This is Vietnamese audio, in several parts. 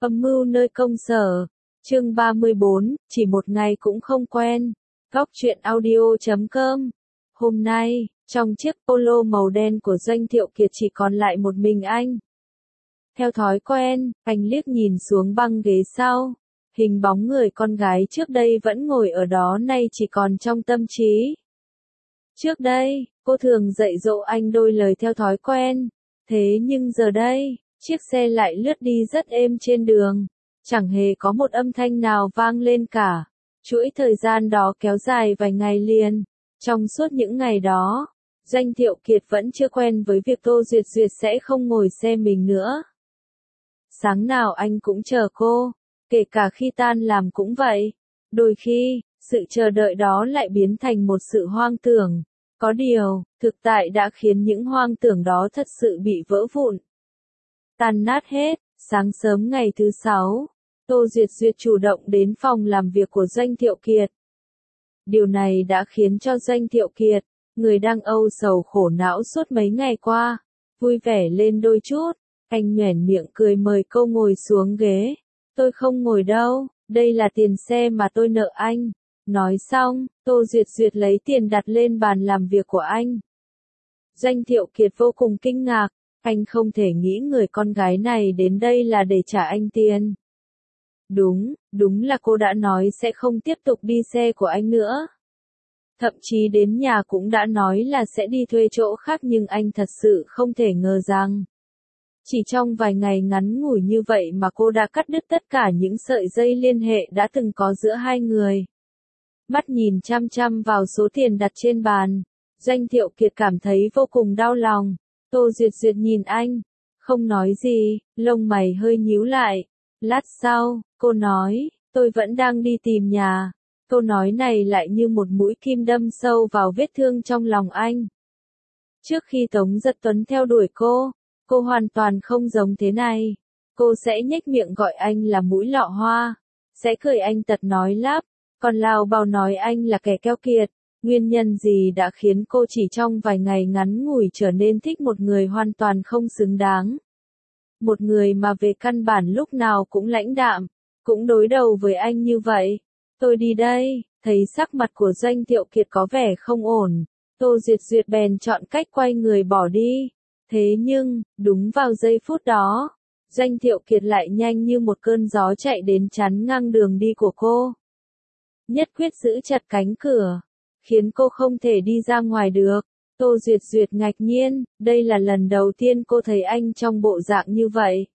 Âm mưu nơi công sở. Chương 34, chỉ một ngày cũng không quen. Góc truyện audio.com. Hôm nay, trong chiếc polo màu đen của Doanh Thiệu Kiệt chỉ còn lại một mình anh. Theo thói quen, anh liếc nhìn xuống băng ghế sau. Hình bóng người con gái trước đây vẫn ngồi ở đó nay chỉ còn trong tâm trí. Trước đây, cô thường dạy dỗ anh đôi lời theo thói quen. Thế nhưng giờ đây, chiếc xe lại lướt đi rất êm trên đường. Chẳng hề có một âm thanh nào vang lên cả. Chuỗi thời gian đó kéo dài vài ngày liền. Trong suốt những ngày đó, Doanh Thiệu Kiệt vẫn chưa quen với việc Tô Duyệt Duyệt sẽ không ngồi xe mình nữa. Sáng nào anh cũng chờ cô, kể cả khi tan làm cũng vậy. Đôi khi, sự chờ đợi đó lại biến thành một sự hoang tưởng. Có điều, thực tại đã khiến những hoang tưởng đó thật sự bị vỡ vụn. Tan nát hết, sáng sớm ngày thứ 6, Tô Duyệt Duyệt chủ động đến phòng làm việc của Doanh Thiệu Kiệt. Điều này đã khiến cho Doanh Thiệu Kiệt, người đang âu sầu khổ não suốt mấy ngày qua, vui vẻ lên đôi chút. Anh nhoẻn miệng cười mời cô ngồi xuống ghế. Tôi không ngồi đâu, đây là tiền xe mà tôi nợ anh. Nói xong, Tô Duyệt Duyệt lấy tiền đặt lên bàn làm việc của anh. Doanh Thiệu Kiệt vô cùng kinh ngạc, anh không thể nghĩ người con gái này đến đây là để trả anh tiền. Đúng là cô đã nói sẽ không tiếp tục đi xe của anh nữa. Thậm chí đến nhà cũng đã nói là sẽ đi thuê chỗ khác nhưng anh thật sự không thể ngờ rằng. Chỉ trong vài ngày ngắn ngủi như vậy mà cô đã cắt đứt tất cả những sợi dây liên hệ đã từng có giữa hai người. Mắt nhìn chăm chăm vào số tiền đặt trên bàn, Doanh Thiệu Kiệt cảm thấy vô cùng đau lòng. Tô Duyệt Duyệt nhìn anh, không nói gì, lông mày hơi nhíu lại. Lát sau, cô nói, tôi vẫn đang đi tìm nhà. Câu nói này lại như một mũi kim đâm sâu vào vết thương trong lòng anh. Trước khi Tống Giật Tuấn theo đuổi cô hoàn toàn không giống thế này. Cô sẽ nhếch miệng gọi anh là mũi lọ hoa, sẽ cười anh tật nói lắp, còn lao bao nói anh là kẻ keo kiệt. Nguyên nhân gì đã khiến cô chỉ trong vài ngày ngắn ngủi trở nên thích một người hoàn toàn không xứng đáng? Một người mà về căn bản lúc nào cũng lãnh đạm, cũng đối đầu với anh như vậy. Tôi đi đây, thấy sắc mặt của Doanh Thiệu Kiệt có vẻ không ổn. Tô Duyệt Duyệt bèn chọn cách quay người bỏ đi. Thế nhưng, đúng vào giây phút đó, Doanh Thiệu Kiệt lại nhanh như một cơn gió chạy đến chắn ngang đường đi của cô. Nhất quyết giữ chặt cánh cửa, khiến cô không thể đi ra ngoài được. Tô Duyệt Duyệt ngạc nhiên, đây là lần đầu tiên cô thấy anh trong bộ dạng như vậy.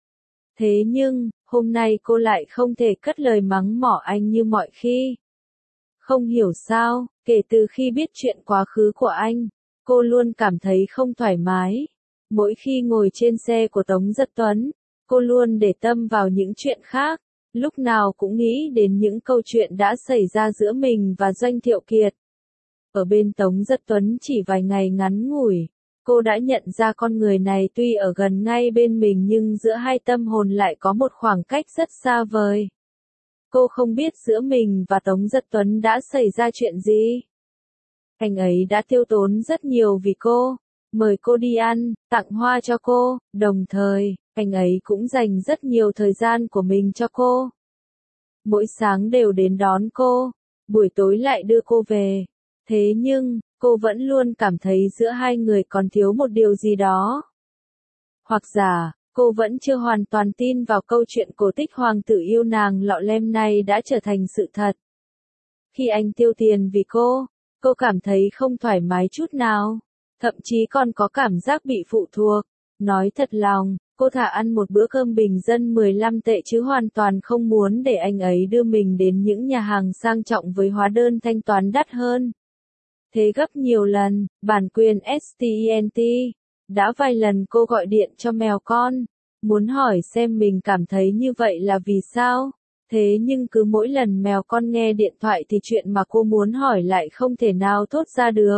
Thế nhưng, hôm nay cô lại không thể cất lời mắng mỏ anh như mọi khi. Không hiểu sao, kể từ khi biết chuyện quá khứ của anh, cô luôn cảm thấy không thoải mái. Mỗi khi ngồi trên xe của Tống Giật Tuấn, cô luôn để tâm vào những chuyện khác, lúc nào cũng nghĩ đến những câu chuyện đã xảy ra giữa mình và Doanh Thiệu Kiệt. Ở bên Tống Giật Tuấn chỉ vài ngày ngắn ngủi, cô đã nhận ra con người này tuy ở gần ngay bên mình nhưng giữa hai tâm hồn lại có một khoảng cách rất xa vời. Cô không biết giữa mình và Tống Giật Tuấn đã xảy ra chuyện gì. Anh ấy đã tiêu tốn rất nhiều vì cô, mời cô đi ăn, tặng hoa cho cô, đồng thời, anh ấy cũng dành rất nhiều thời gian của mình cho cô. Mỗi sáng đều đến đón cô, buổi tối lại đưa cô về. Thế nhưng, cô vẫn luôn cảm thấy giữa hai người còn thiếu một điều gì đó. Hoặc giả, cô vẫn chưa hoàn toàn tin vào câu chuyện cổ tích hoàng tử yêu nàng lọ lem này đã trở thành sự thật. Khi anh tiêu tiền vì cô cảm thấy không thoải mái chút nào. Thậm chí còn có cảm giác bị phụ thuộc. Nói thật lòng, cô thà ăn một bữa cơm bình dân 15 tệ chứ hoàn toàn không muốn để anh ấy đưa mình đến những nhà hàng sang trọng với hóa đơn thanh toán đắt hơn. Thế gấp nhiều lần, bản quyền STENT. Đã vài lần cô gọi điện cho mèo con, muốn hỏi xem mình cảm thấy như vậy là vì sao. Thế nhưng cứ mỗi lần mèo con nghe điện thoại thì chuyện mà cô muốn hỏi lại không thể nào thốt ra được.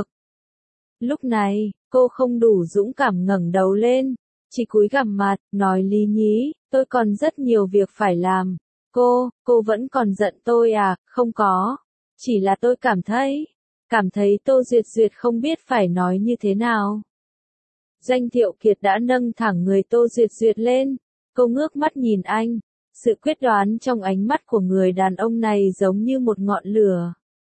Lúc này, cô không đủ dũng cảm ngẩng đầu lên, chỉ cúi gằm mặt, nói lý nhí, tôi còn rất nhiều việc phải làm. Cô vẫn còn giận tôi à? Không có. Chỉ là tôi cảm thấy Tô Duyệt Duyệt không biết phải nói như thế nào. Doanh Thiệu Kiệt đã nâng thẳng người Tô Duyệt Duyệt lên, cô ngước mắt nhìn anh, Sự quyết đoán trong ánh mắt của người đàn ông này giống như một ngọn lửa.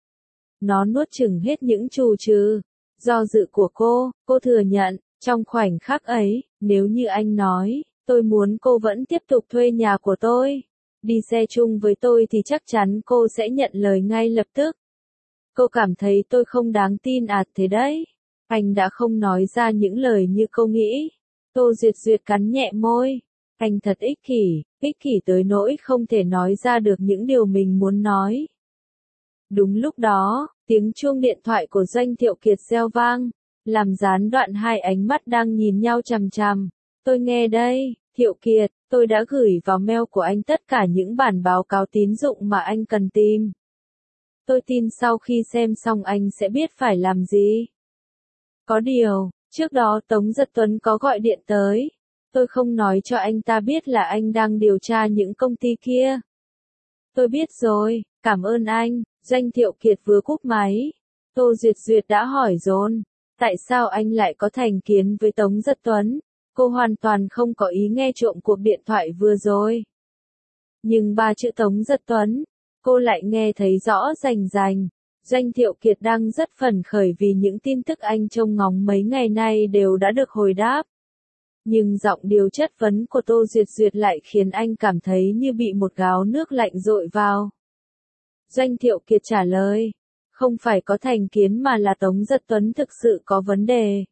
Nó nuốt chửng hết những trù trừ, do dự của cô thừa nhận, trong khoảnh khắc ấy, nếu như anh nói, tôi muốn cô vẫn tiếp tục thuê nhà của tôi, đi xe chung với tôi thì chắc chắn cô sẽ nhận lời ngay lập tức. Cô cảm thấy tôi không đáng tin thế đấy. Anh đã không nói ra những lời như cô nghĩ. Tô Duyệt Duyệt cắn nhẹ môi. Anh thật ích kỷ tới nỗi không thể nói ra được những điều mình muốn nói. Đúng lúc đó, tiếng chuông điện thoại của Doanh Thiệu Kiệt reo vang, làm gián đoạn hai ánh mắt đang nhìn nhau chằm chằm. Tôi nghe đây, Thiệu Kiệt, tôi đã gửi vào mail của anh tất cả những bản báo cáo tín dụng mà anh cần tìm. Tôi tin sau khi xem xong anh sẽ biết phải làm gì. Có điều, trước đó Tống Giật Tuấn có gọi điện tới. Tôi không nói cho anh ta biết là anh đang điều tra những công ty kia. Tôi biết rồi, cảm ơn anh. Doanh Thiệu Kiệt vừa cúp máy. Tô Duyệt Duyệt đã hỏi dồn. Tại sao anh lại có thành kiến với Tống Giật Tuấn? Cô hoàn toàn không có ý nghe trộm cuộc điện thoại vừa rồi. Nhưng ba chữ Tống Giật Tuấn, cô lại nghe thấy rõ rành rành. Doanh Thiệu Kiệt đang rất phấn khởi vì những tin tức anh trông ngóng mấy ngày nay đều đã được hồi đáp. Nhưng giọng điệu chất vấn của Tô Duyệt Duyệt lại khiến anh cảm thấy như bị một gáo nước lạnh dội vào. Doanh Thiệu Kiệt trả lời, không phải có thành kiến mà là Tống Giật Tuấn thực sự có vấn đề.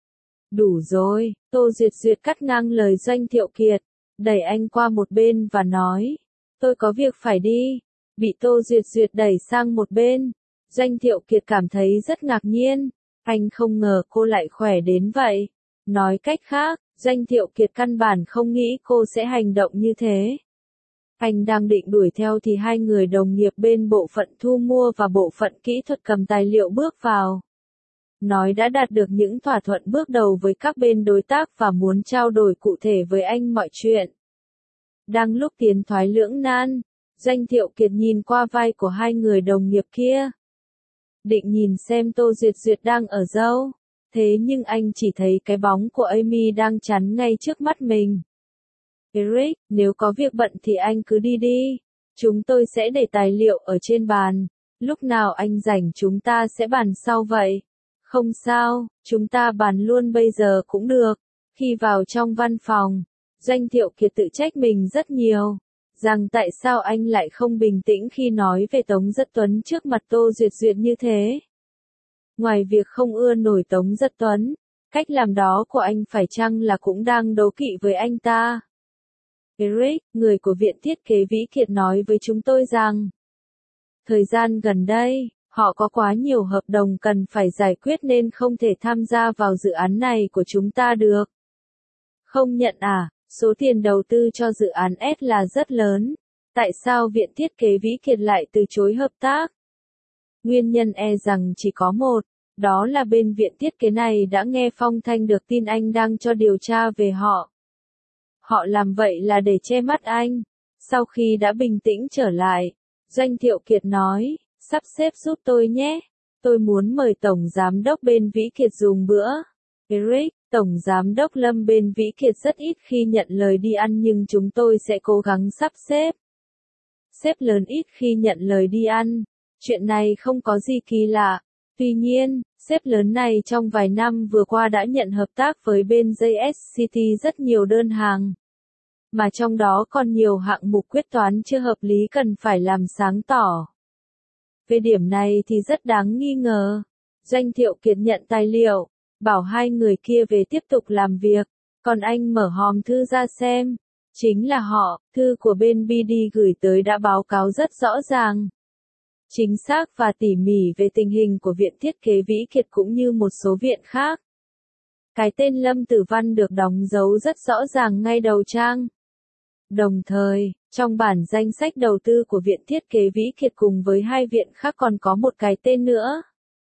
Đủ rồi, Tô Duyệt Duyệt cắt ngang lời Doanh Thiệu Kiệt, đẩy anh qua một bên và nói, tôi có việc phải đi. Bị Tô Duyệt Duyệt đẩy sang một bên, Doanh Thiệu Kiệt cảm thấy rất ngạc nhiên, anh không ngờ cô lại khỏe đến vậy. Nói cách khác, Doanh Thiệu Kiệt căn bản không nghĩ cô sẽ hành động như thế. Anh đang định đuổi theo thì hai người đồng nghiệp bên bộ phận thu mua và bộ phận kỹ thuật cầm tài liệu bước vào. Nói đã đạt được những thỏa thuận bước đầu với các bên đối tác và muốn trao đổi cụ thể với anh mọi chuyện. Đang lúc tiến thoái lưỡng nan, Doanh Thiệu Kiệt nhìn qua vai của hai người đồng nghiệp kia. Định nhìn xem Tô Duyệt Duyệt đang ở đâu, thế nhưng anh chỉ thấy cái bóng của Amy đang chắn ngay trước mắt mình. Eric, nếu có việc bận thì anh cứ đi đi. Chúng tôi sẽ để tài liệu ở trên bàn. Lúc nào anh rảnh chúng ta sẽ bàn sau vậy. Không sao, chúng ta bàn luôn bây giờ cũng được. Khi vào trong văn phòng, Doanh Thiệu Kiệt tự trách mình rất nhiều. Rằng tại sao anh lại không bình tĩnh khi nói về Tống Giật Tuấn trước mặt Tô Duyệt Duyệt như thế. Ngoài việc không ưa nổi Tống Giật Tuấn, cách làm đó của anh phải chăng là cũng đang đố kỵ với anh ta. Eric, người của Viện Thiết kế Vĩ Kiệt nói với chúng tôi rằng, thời gian gần đây, họ có quá nhiều hợp đồng cần phải giải quyết nên không thể tham gia vào dự án này của chúng ta được. Không nhận số tiền đầu tư cho dự án S là rất lớn. Tại sao Viện Thiết kế Vĩ Kiệt lại từ chối hợp tác? Nguyên nhân rằng chỉ có một, đó là bên viện thiết kế này đã nghe phong thanh được tin anh đang cho điều tra về họ. Họ làm vậy là để che mắt anh. Sau khi đã bình tĩnh trở lại, Doanh Thiệu Kiệt nói, sắp xếp giúp tôi nhé. Tôi muốn mời Tổng Giám đốc bên Vĩ Kiệt dùng bữa. Eric, Tổng Giám đốc Lâm bên Vĩ Kiệt rất ít khi nhận lời đi ăn nhưng chúng tôi sẽ cố gắng sắp xếp. Sếp lớn ít khi nhận lời đi ăn. Chuyện này không có gì kỳ lạ. Tuy nhiên, sếp lớn này trong vài năm vừa qua đã nhận hợp tác với bên JSCT rất nhiều đơn hàng. Mà trong đó còn nhiều hạng mục quyết toán chưa hợp lý cần phải làm sáng tỏ. Về điểm này thì rất đáng nghi ngờ. Doanh Thiệu Kiệt nhận tài liệu, bảo hai người kia về tiếp tục làm việc, còn anh mở hòm thư ra xem. Chính là họ, thư của bên BD gửi tới đã báo cáo rất rõ ràng, chính xác và tỉ mỉ về tình hình của Viện Thiết kế Vĩ Kiệt cũng như một số viện khác. Cái tên Lâm Tử Văn được đóng dấu rất rõ ràng ngay đầu trang. Đồng thời, trong bản danh sách đầu tư của Viện Thiết kế Vĩ Kiệt cùng với hai viện khác còn có một cái tên nữa.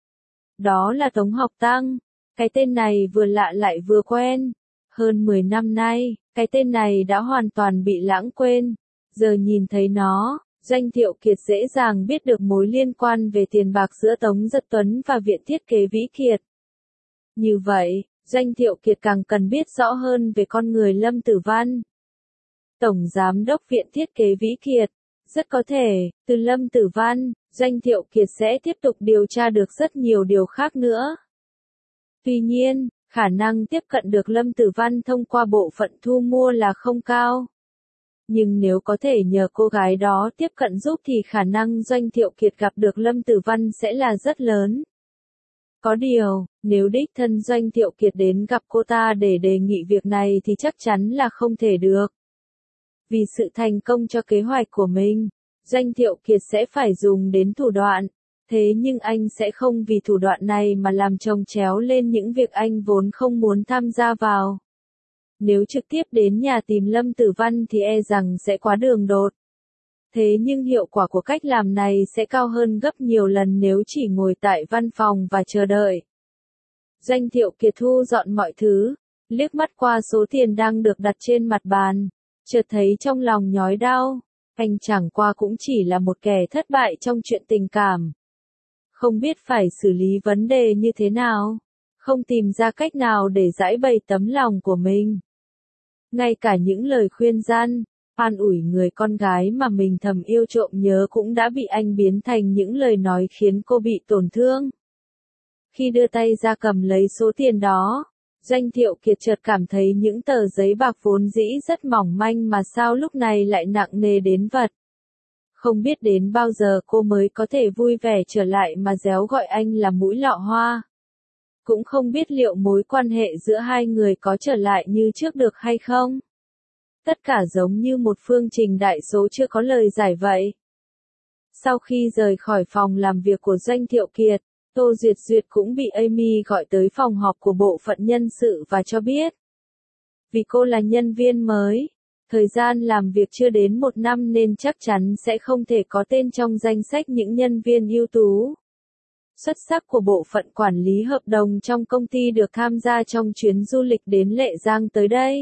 Đó là Tống Học Tăng. Cái tên này vừa lạ lại vừa quen. Hơn 10 năm nay, cái tên này đã hoàn toàn bị lãng quên. Giờ nhìn thấy nó, Doanh Thiệu Kiệt dễ dàng biết được mối liên quan về tiền bạc giữa Tống Giật Tuấn và Viện Thiết kế Vĩ Kiệt. Như vậy, Doanh Thiệu Kiệt càng cần biết rõ hơn về con người Lâm Tử Văn. Tổng Giám đốc Viện Thiết kế Vĩ Kiệt. Rất có thể, từ Lâm Tử Văn, Doanh Thiệu Kiệt sẽ tiếp tục điều tra được rất nhiều điều khác nữa. Tuy nhiên, khả năng tiếp cận được Lâm Tử Văn thông qua bộ phận thu mua là không cao. Nhưng nếu có thể nhờ cô gái đó tiếp cận giúp thì khả năng Doanh Thiệu Kiệt gặp được Lâm Tử Văn sẽ là rất lớn. Có điều, nếu đích thân Doanh Thiệu Kiệt đến gặp cô ta để đề nghị việc này thì chắc chắn là không thể được. Vì sự thành công cho kế hoạch của mình, Doanh Thiệu Kiệt sẽ phải dùng đến thủ đoạn. Thế nhưng anh sẽ không vì thủ đoạn này mà làm chồng chéo lên những việc anh vốn không muốn tham gia vào. Nếu trực tiếp đến nhà tìm Lâm Tử Văn thì e rằng sẽ quá đường đột. Thế nhưng hiệu quả của cách làm này sẽ cao hơn gấp nhiều lần nếu chỉ ngồi tại văn phòng và chờ đợi. Doanh Thiệu Kiệt thu dọn mọi thứ, liếc mắt qua số tiền đang được đặt trên mặt bàn, chợt thấy trong lòng nhói đau. Anh chẳng qua cũng chỉ là một kẻ thất bại trong chuyện tình cảm. Không biết phải xử lý vấn đề như thế nào, không tìm ra cách nào để giải bày tấm lòng của mình. Ngay cả những lời khuyên gian, an ủi người con gái mà mình thầm yêu trộm nhớ cũng đã bị anh biến thành những lời nói khiến cô bị tổn thương. Khi đưa tay ra cầm lấy số tiền đó, Doanh Thiệu Kiệt chợt cảm thấy những tờ giấy bạc vốn dĩ rất mỏng manh mà sao lúc này lại nặng nề đến vật. Không biết đến bao giờ cô mới có thể vui vẻ trở lại mà réo gọi anh là mũi lọ hoa. Cũng không biết liệu mối quan hệ giữa hai người có trở lại như trước được hay không. Tất cả giống như một phương trình đại số chưa có lời giải vậy. Sau khi rời khỏi phòng làm việc của Doanh Thiệu Kiệt, Tô Duyệt Duyệt cũng bị Amy gọi tới phòng họp của bộ phận nhân sự và cho biết. Vì cô là nhân viên mới, thời gian làm việc chưa đến 1 năm nên chắc chắn sẽ không thể có tên trong danh sách những nhân viên ưu tú xuất sắc của bộ phận quản lý hợp đồng trong công ty được tham gia trong chuyến du lịch đến Lệ Giang tới đây.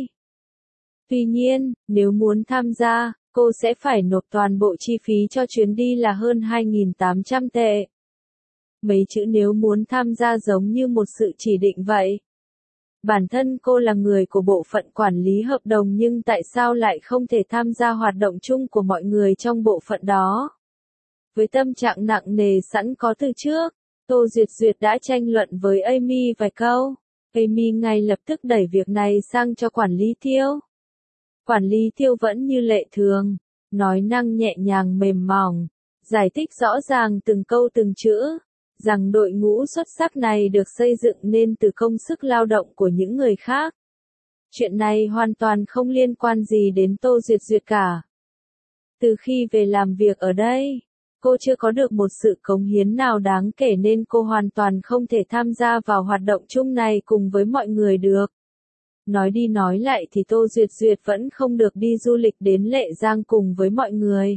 Tuy nhiên, nếu muốn tham gia, cô sẽ phải nộp toàn bộ chi phí cho chuyến đi là hơn 2.800 tệ. Mấy chữ nếu muốn tham gia giống như một sự chỉ định vậy. Bản thân cô là người của bộ phận quản lý hợp đồng nhưng tại sao lại không thể tham gia hoạt động chung của mọi người trong bộ phận đó? Với tâm trạng nặng nề sẵn có từ trước, Tô Duyệt Duyệt đã tranh luận với Amy vài câu. Amy ngay lập tức đẩy việc này sang cho quản lý Tiêu. Quản lý Tiêu vẫn như lệ thường, nói năng nhẹ nhàng mềm mỏng, giải thích rõ ràng từng câu từng chữ, rằng đội ngũ xuất sắc này được xây dựng nên từ công sức lao động của những người khác. Chuyện này hoàn toàn không liên quan gì đến Tô Duyệt Duyệt cả. Từ khi về làm việc ở đây, cô chưa có được một sự cống hiến nào đáng kể nên cô hoàn toàn không thể tham gia vào hoạt động chung này cùng với mọi người được. Nói đi nói lại thì Tô Duyệt Duyệt vẫn không được đi du lịch đến Lệ Giang cùng với mọi người.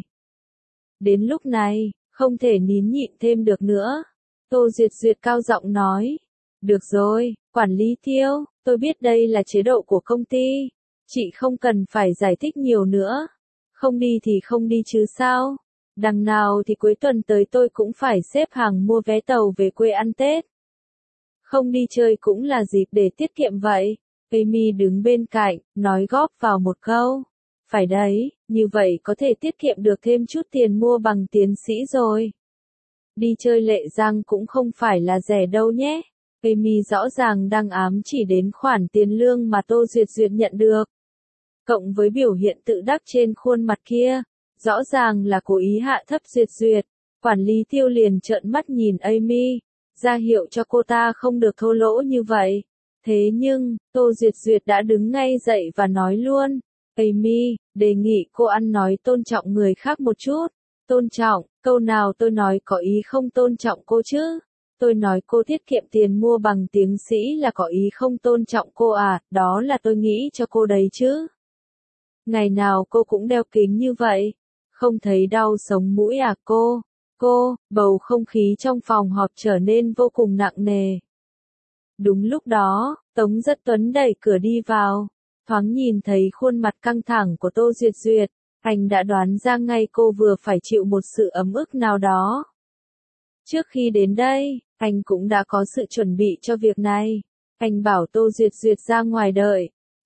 Đến lúc này, không thể nín nhịn thêm được nữa. Tô Duyệt Duyệt cao giọng nói. Được rồi, quản lý Tiêu, tôi biết đây là chế độ của công ty. Chị không cần phải giải thích nhiều nữa. Không đi thì không đi chứ sao. Đằng nào thì cuối tuần tới tôi cũng phải xếp hàng mua vé tàu về quê ăn Tết. Không đi chơi cũng là dịp để tiết kiệm vậy. Amy đứng bên cạnh, nói góp vào một câu. Phải đấy, như vậy có thể tiết kiệm được thêm chút tiền mua bằng tiến sĩ rồi. Đi chơi Lệ Giang cũng không phải là rẻ đâu nhé. Amy rõ ràng đang ám chỉ đến khoản tiền lương mà Tô Duyệt Duyệt nhận được. Cộng với biểu hiện tự đắc trên khuôn mặt kia, rõ ràng là cố ý hạ thấp Duyệt Duyệt. Quản lý Tiêu liền trợn mắt nhìn Amy, ra hiệu cho cô ta không được thô lỗ như vậy. Thế nhưng, Tô Duyệt Duyệt đã đứng ngay dậy và nói luôn. Amy, đề nghị cô ăn nói tôn trọng người khác một chút. Tôn trọng, câu nào tôi nói có ý không tôn trọng cô chứ? Tôi nói cô tiết kiệm tiền mua bằng tiến sĩ là có ý không tôn trọng cô à, đó là tôi nghĩ cho cô đấy chứ. Ngày nào cô cũng đeo kính như vậy, không thấy đau sống mũi à cô? Bầu không khí trong phòng họp trở nên vô cùng nặng nề. Đúng lúc đó, Tống Rất Tuấn đẩy cửa đi vào, thoáng nhìn thấy khuôn mặt căng thẳng của Tô Duyệt Duyệt, anh đã đoán ra ngay cô vừa phải chịu một sự ấm ức nào đó. Trước khi đến đây, anh cũng đã có sự chuẩn bị cho việc này. Anh bảo Tô Duyệt Duyệt ra ngoài đợi,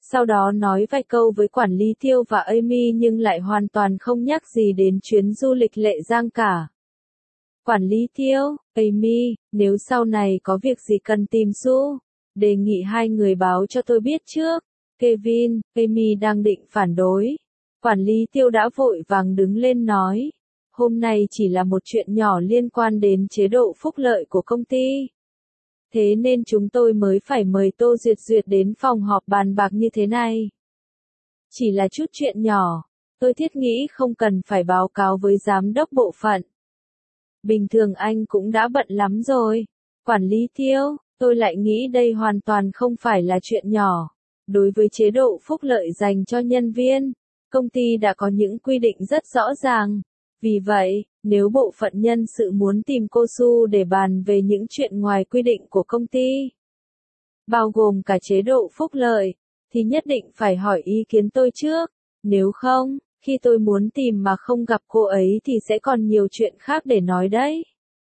Sau đó nói vài câu với quản lý Tiêu và Amy nhưng lại hoàn toàn không nhắc gì đến chuyến du lịch Lệ Giang cả. Quản lý Tiêu, Amy, nếu sau này có việc gì cần tìm Du, đề nghị hai người báo cho tôi biết trước. Kevin, Amy đang định phản đối. Quản lý Tiêu đã vội vàng đứng lên nói. Hôm nay chỉ là một chuyện nhỏ liên quan đến chế độ phúc lợi của công ty. Thế nên chúng tôi mới phải mời Tô Duyệt Duyệt đến phòng họp bàn bạc như thế này. Chỉ là chút chuyện nhỏ, tôi thiết nghĩ không cần phải báo cáo với giám đốc bộ phận. Bình thường anh cũng đã bận lắm rồi. Quản lý Tiêu, tôi lại nghĩ đây hoàn toàn không phải là chuyện nhỏ. Đối với chế độ phúc lợi dành cho nhân viên, công ty đã có những quy định rất rõ ràng. Vì vậy, nếu bộ phận nhân sự muốn tìm cô Su để bàn về những chuyện ngoài quy định của công ty, bao gồm cả chế độ phúc lợi, thì nhất định phải hỏi ý kiến tôi trước. Nếu không, khi tôi muốn tìm mà không gặp cô ấy thì sẽ còn nhiều chuyện khác để nói đấy.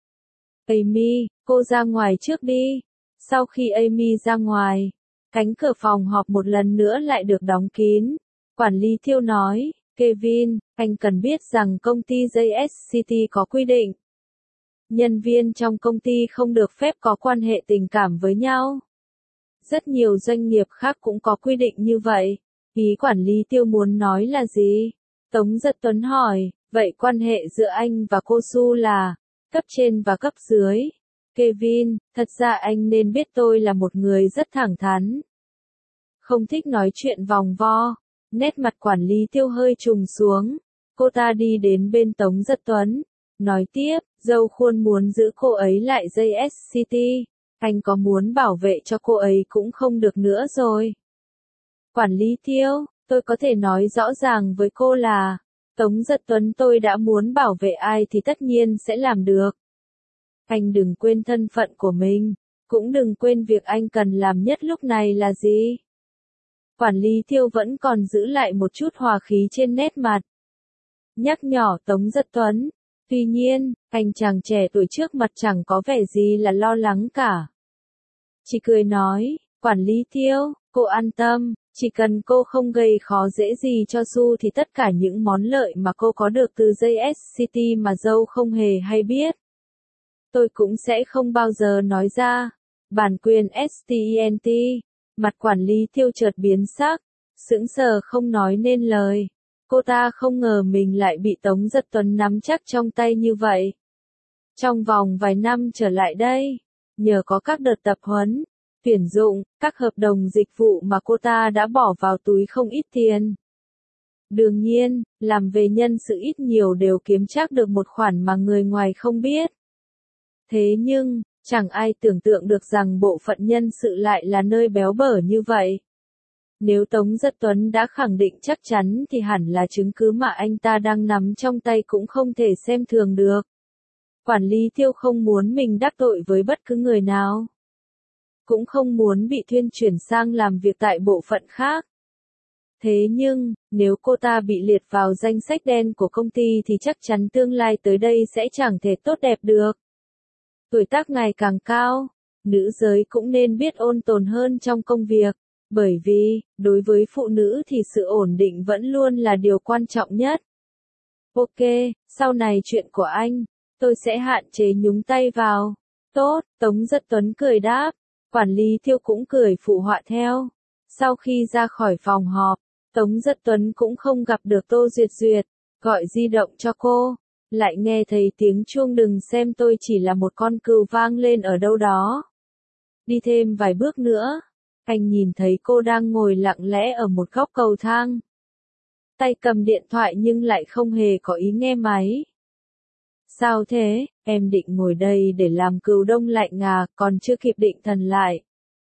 Amy, cô ra ngoài trước đi. Sau khi Amy ra ngoài, cánh cửa phòng họp một lần nữa lại được đóng kín. Quản lý Thiêu nói, Kevin, anh cần biết rằng công ty JSCT có quy định. Nhân viên trong công ty không được phép có quan hệ tình cảm với nhau. Rất nhiều doanh nghiệp khác cũng có quy định như vậy. Ý quản lý Tiêu muốn nói là gì? Tống Giật Tuấn hỏi, vậy quan hệ giữa anh và cô Su là cấp trên và cấp dưới? Kevin, thật ra anh nên biết tôi là một người rất thẳng thắn. Không thích nói chuyện vòng vo. Nét mặt quản lý Tiêu hơi trùng xuống. Cô ta đi đến bên Tống Giật Tuấn. Nói tiếp, dâu khuôn muốn giữ cô ấy lại JSCT. Anh có muốn bảo vệ cho cô ấy cũng không được nữa rồi. Quản lý Tiêu, tôi có thể nói rõ ràng với cô là, Tống Giật Tuấn tôi đã muốn bảo vệ ai thì tất nhiên sẽ làm được. Anh đừng quên thân phận của mình, cũng đừng quên việc anh cần làm nhất lúc này là gì. Quản lý Tiêu vẫn còn giữ lại một chút hòa khí trên nét mặt. Nhắc nhỏ Tống Giật Tuấn. Tuy nhiên, anh chàng trẻ tuổi trước mặt chẳng có vẻ gì là lo lắng cả. Chỉ cười nói, quản lý Tiêu, cô an tâm, chỉ cần cô không gây khó dễ gì cho Su thì tất cả những món lợi mà cô có được từ JSCT mà dâu không hề hay biết. Tôi cũng sẽ không bao giờ nói ra. Bản quyền STENT. Mặt quản lý Tiêu chợt biến sắc, sững sờ không nói nên lời. Cô ta không ngờ mình lại bị Tống Giật Tuấn nắm chắc trong tay như vậy. Trong vòng vài năm trở lại đây, nhờ có các đợt tập huấn, tuyển dụng, các hợp đồng dịch vụ mà cô ta đã bỏ vào túi không ít tiền. Đương nhiên, làm về nhân sự ít nhiều đều kiếm chắc được một khoản mà người ngoài không biết. Thế nhưng, chẳng ai tưởng tượng được rằng bộ phận nhân sự lại là nơi béo bở như vậy. Nếu Tống Giật Tuấn đã khẳng định chắc chắn thì hẳn là chứng cứ mà anh ta đang nắm trong tay cũng không thể xem thường được. Quản lý Tiêu không muốn mình đắc tội với bất cứ người nào. Cũng không muốn bị thuyên chuyển sang làm việc tại bộ phận khác. Thế nhưng, nếu cô ta bị liệt vào danh sách đen của công ty thì chắc chắn tương lai tới đây sẽ chẳng thể tốt đẹp được. Tuổi tác ngày càng cao, nữ giới cũng nên biết ôn tồn hơn trong công việc. Bởi vì, đối với phụ nữ thì sự ổn định vẫn luôn là điều quan trọng nhất. Ok, sau này chuyện của anh, tôi sẽ hạn chế nhúng tay vào. Tốt, Tống Giật Tuấn cười đáp. Quản lý Tiêu cũng cười phụ họa theo. Sau khi ra khỏi phòng họp, Tống Giật Tuấn cũng không gặp được Tô Duyệt Duyệt, gọi di động cho cô. Lại nghe thấy tiếng chuông đừng xem tôi chỉ là một con cừu vang lên ở đâu đó. Đi thêm vài bước nữa. Anh nhìn thấy cô đang ngồi lặng lẽ ở một góc cầu thang. Tay cầm điện thoại nhưng lại không hề có ý nghe máy. Sao thế, em định ngồi đây để làm cừu đông lạnh à, còn chưa kịp định thần lại.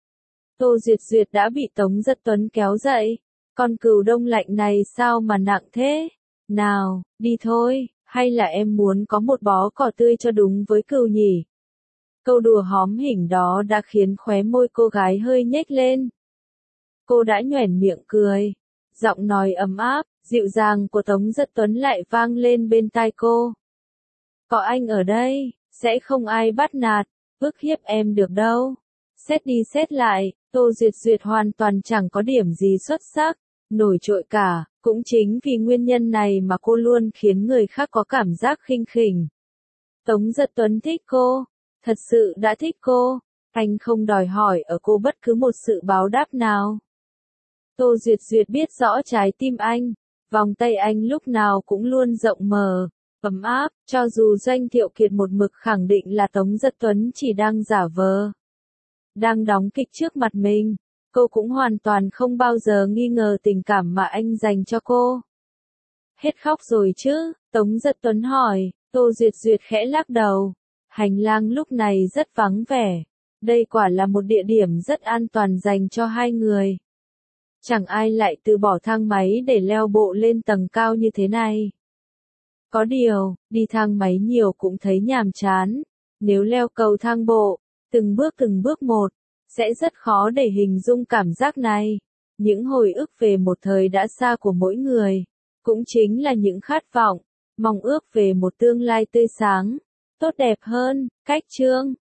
Tô Duyệt Duyệt đã bị Tống Giật Tuấn kéo dậy. Con cừu đông lạnh này sao mà nặng thế? Nào, đi thôi, hay là em muốn có một bó cỏ tươi cho đúng với cừu nhỉ? Câu đùa hóm hỉnh đó đã khiến khóe môi cô gái hơi nhếch lên. Cô đã nhoẻn miệng cười. Giọng nói ấm áp, dịu dàng của Tống Giật Tuấn lại vang lên bên tai cô. Có anh ở đây, sẽ không ai bắt nạt, ức hiếp em được đâu. Xét đi xét lại, Tô Duyệt Duyệt hoàn toàn chẳng có điểm gì xuất sắc, nổi trội cả, cũng chính vì nguyên nhân này mà cô luôn khiến người khác có cảm giác khinh khỉnh. Tống Giật Tuấn thích cô, thật sự đã thích cô, anh không đòi hỏi ở cô bất cứ một sự báo đáp nào. Tô Duyệt Duyệt biết rõ trái tim anh, vòng tay anh lúc nào cũng luôn rộng mở, ấm áp, cho dù Doanh Thiệu Kiệt một mực khẳng định là Tống Giật Tuấn chỉ đang giả vờ, đang đóng kịch trước mặt mình, cô cũng hoàn toàn không bao giờ nghi ngờ tình cảm mà anh dành cho cô. Hết khóc rồi chứ? Tống Giật Tuấn hỏi, Tô Duyệt Duyệt khẽ lắc đầu. Hành lang lúc này rất vắng vẻ. Đây quả là một địa điểm rất an toàn dành cho hai người. Chẳng ai lại từ bỏ thang máy để leo bộ lên tầng cao như thế này. Có điều, đi thang máy nhiều cũng thấy nhàm chán. Nếu leo cầu thang bộ, từng bước một, sẽ rất khó để hình dung cảm giác này. Những hồi ức về một thời đã xa của mỗi người, cũng chính là những khát vọng, mong ước về một tương lai tươi sáng, tốt đẹp hơn. Cách chương